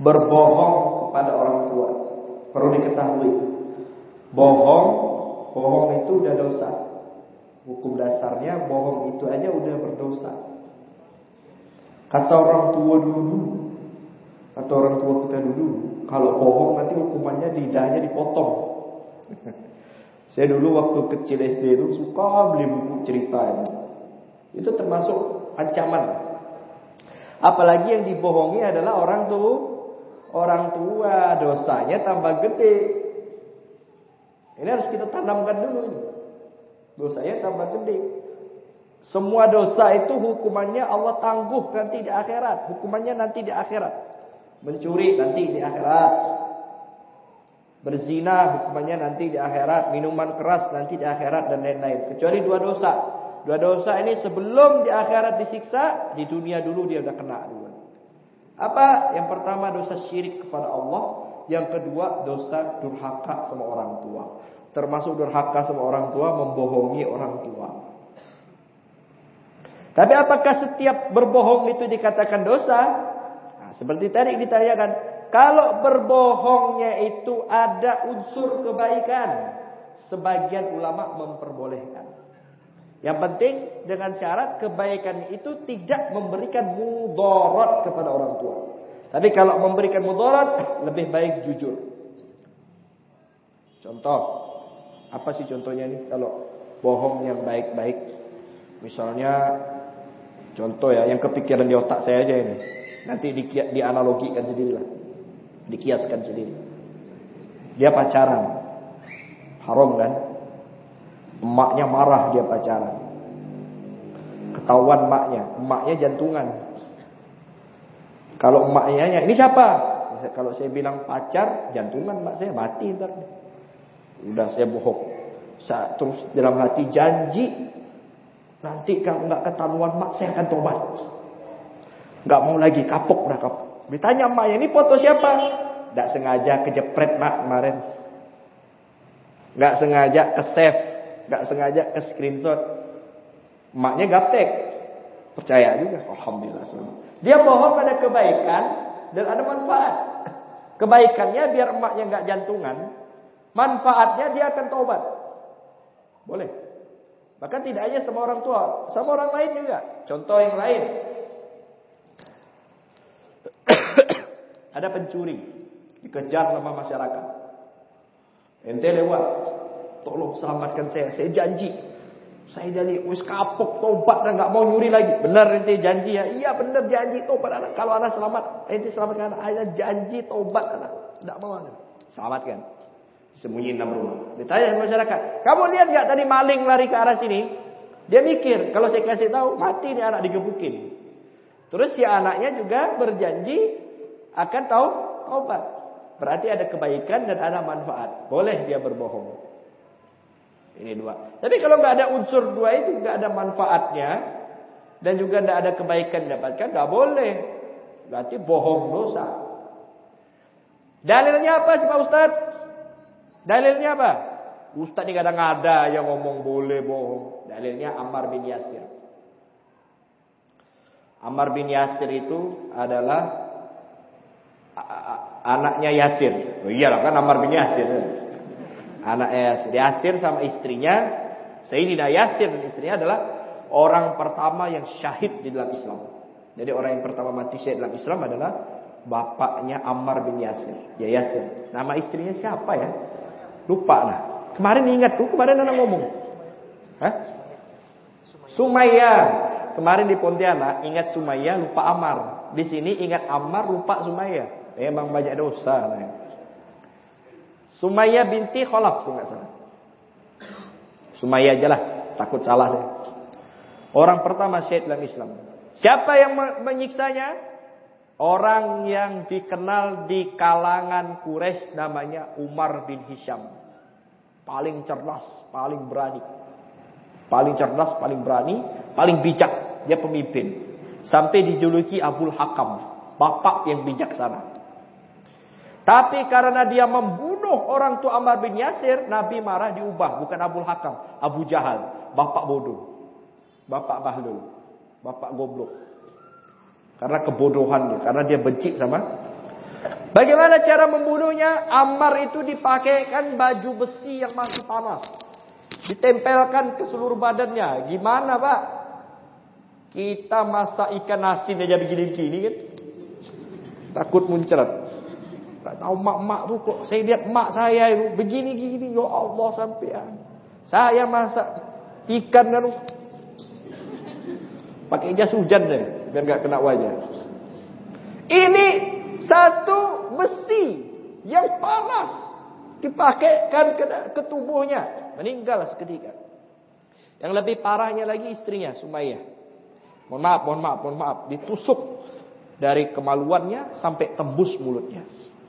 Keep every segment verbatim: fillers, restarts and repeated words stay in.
berbohong kepada orang tua. Perlu diketahui, bohong, bohong itu udah dosa. Hukum dasarnya bohong itu aja udah berdosa. Kata orang tua dulu, kata orang tua kita dulu, kalau bohong nanti hukumannya lidahnya dipotong. Saya dulu waktu kecil S D itu suka beli buku cerita itu. Itu termasuk ancaman. Apalagi yang dibohongi adalah orang tua, orang tua, dosanya tambah gede. Ini harus kita tanamkan dulu. Dosanya tambah gede. Semua dosa itu hukumannya Allah tangguh nanti di akhirat. Hukumannya nanti di akhirat. Mencuri nanti di akhirat. Berzina hukumannya nanti di akhirat. Minuman keras nanti di akhirat dan lain-lain. Kecuali dua dosa. Dua dosa ini sebelum di akhirat disiksa, di dunia dulu dia udah kena dulu. Apa? Yang pertama dosa syirik kepada Allah. Yang kedua dosa durhaka sama orang tua. Termasuk durhaka sama orang tua, membohongi orang tua. Tapi apakah setiap berbohong itu dikatakan dosa? Nah, seperti tadi ditanyakan, kalau berbohongnya itu ada unsur kebaikan, sebagian ulama memperbolehkan. Yang penting dengan syarat kebaikan itu tidak memberikan mudarat kepada orang tua. Tapi kalau memberikan mudarat, lebih baik jujur. Contoh, apa sih contohnya nih kalau bohong yang baik-baik? Misalnya, contoh ya, yang kepikiran di otak saya aja ini. Nanti di, dianalogikan sendirilah, dikiaskan sendiri. Dia pacaran, haram kan? Emaknya marah dia pacaran. Ketahuan emaknya, emaknya jantungan. Kalau emaknya, ini siapa? Kalau saya bilang pacar, jantungan emak saya mati ntar. Udah saya bohong. Saya terus dalam hati janji, nanti kalau nggak ketahuan emak saya akan tobat. Nggak mau lagi, kapok dah kapok. Ditanya emaknya, ini foto siapa? Nggak sengaja kejepret mak kemarin. Nggak sengaja ke save. Gak sengaja ke screenshot. Emaknya gaptek. Percaya juga. Alhamdulillah. Dia bohong ada kebaikan dan ada manfaat. Kebaikannya biar emaknya gak jantungan. Manfaatnya dia akan taubat. Boleh. Bahkan tidak hanya sama orang tua, sama orang lain juga. Contoh yang lain. Ada pencuri dikejar sama masyarakat. Ente lewat, tolong selamatkan saya. Saya janji. Saya janji. Wis kapok tobat dan nggak mau nyuri lagi. Benar ente janji ya? Iya benar janji tobat anak. Kalau anak selamat, ente selamatkan anak. Anak janji tobat anak. Tidak mau anak. Selamatkan. Sembunyiin dalam rumah. Ditanya masyarakat. Kamu lihat nggak tadi maling lari ke arah sini? Dia mikir. Kalau saya kasih tahu mati nih anak digebukin. Terus si anaknya juga berjanji akan tahu tobat. Berarti ada kebaikan dan ada manfaat. Boleh dia berbohong. Ini dua. Tapi kalau nggak ada unsur dua itu, nggak ada manfaatnya dan juga nggak ada kebaikan didapatkan, nggak boleh. Berarti bohong dosa. Dalilnya apa sih Pak Ustadz? Dalilnya apa? Ustadz ini kadang ada yang ngomong boleh bohong. Dalilnya Ammar bin Yasir. Ammar bin Yasir itu adalah anaknya Yasir. Oh iyalah kan Ammar bin Yasir. Anaknya Yasir. Yasir sama istrinya Sayyidina Yasir dan istrinya adalah orang pertama yang syahid di dalam Islam. Jadi orang yang pertama mati syahid dalam Islam adalah bapaknya Ammar bin Yasir. Ya Yasir. Nama istrinya siapa ya? Lupa lah. Kemarin ingat tuh, kemarin anak ngomong. Hah? Sumayyah. Kemarin di Pontianak ingat Sumayyah, lupa Ammar. Di sini ingat Ammar, lupa Sumayyah. Memang banyak dosa. Nah. Sumayyah binti Khalaf, enggak salah. Sumayyah aja lah, takut salah saya. Orang pertama syahid dalam Islam. Siapa yang menyiksanya? Orang yang dikenal di kalangan Quraisy namanya Umar bin Hisham. Paling cerdas, paling berani. Paling cerdas, paling berani, paling bijak. Dia pemimpin. Sampai dijuluki Abul Hakam, bapak yang bijaksana. Tapi karena dia membunuh orang tua Ammar bin Yasir, Nabi marah diubah. Bukan Abul Hakam, Abu Jahal, bapak bodoh. Bapak bahlul, bapak goblok. Karena kebodohannya, karena dia benci sama Bagaimana cara membunuhnya? Ammar itu dipakaikan baju besi yang masih panas, ditempelkan ke seluruh badannya. Gimana Pak? Kita masak ikan asin aja begini-begini kan, takut muncrat. Tak tahu mak-mak tuh kok, saya lihat mak saya itu begini-gini. Ya Allah sampean, saya masak ikan kan pakai jas hujan deh, biar nggak kena wajah. Ini satu besi yang panas dipakaikan ke, ke tubuhnya, meninggal seketika. Yang lebih parahnya lagi istrinya Sumayyah. Mohon maaf, mohon maaf, mohon maaf, ditusuk dari kemaluannya sampai tembus mulutnya.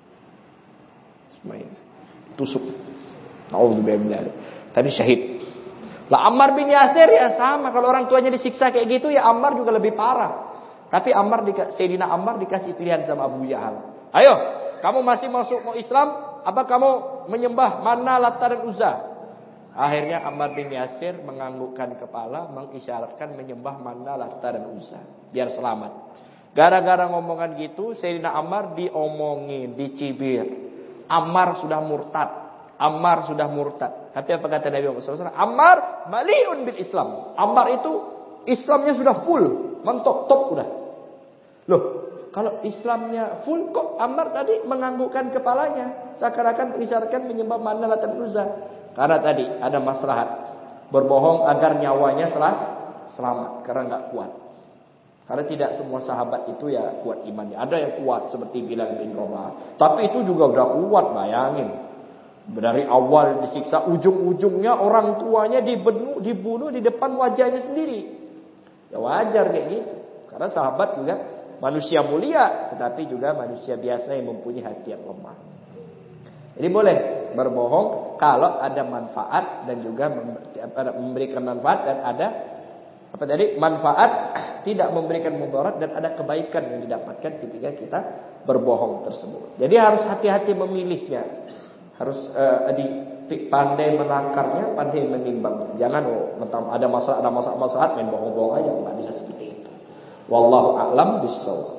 Sumayyah tusuk. Nauzubillah. Tapi syahid. Lah Ammar bin Yasir ya sama, kalau orang tuanya disiksa kayak gitu ya Ammar juga lebih parah. Tapi Ammar, Sayyidina Ammar dikasih pilihan sama Abu Jahal. Ayo, kamu masih masuk mau Islam, apa kamu menyembah Manna, Lata dan Uzza? Akhirnya Ammar bin Yasir menganggukkan kepala, mengisyaratkan menyembah Manna, Lata dan Uzza, biar selamat. Gara-gara ngomongan gitu, Sayyidina Ammar diomongin, dicibir. Ammar sudah murtad. Ammar sudah murtad. Tapi apa kata Nabi Muhammad shallallahu alaihi wasallam? Ammar maliun bil Islam. Ammar itu Islamnya sudah full, mentok top udah. Loh, kalau Islamnya full kok Ammar tadi menganggukkan kepalanya, seakan-akan mengisyaratkan menyembah Manna, Lata dan Uzza. Karena tadi ada maslahat, berbohong agar nyawanya selah selamat, karena nggak kuat. Karena tidak semua sahabat itu ya kuat imannya. Ada yang kuat seperti Bilal bin Rabah, tapi itu juga udah kuat, bayangin. Dari awal disiksa, ujung-ujungnya orang tuanya dibunuh, dibunuh di depan wajahnya sendiri. Ya wajar kayak gitu. Karena sahabat juga manusia mulia, tetapi juga manusia biasa yang mempunyai hati yang lemah. Jadi boleh berbohong kalau ada manfaat dan juga memberikan manfaat, dan ada apa tadi? Manfaat, tidak memberikan mudarat, dan ada kebaikan yang didapatkan ketika kita berbohong tersebut. Jadi harus hati-hati memilihnya. Harus uh, di pandai menangkarnya, pandai menimbangnya. Jangan oh, ada masalah, ada masalah, masalah main bohong-bohong aja, enggak bisa seperti itu. Wallahu a'lam bishawab.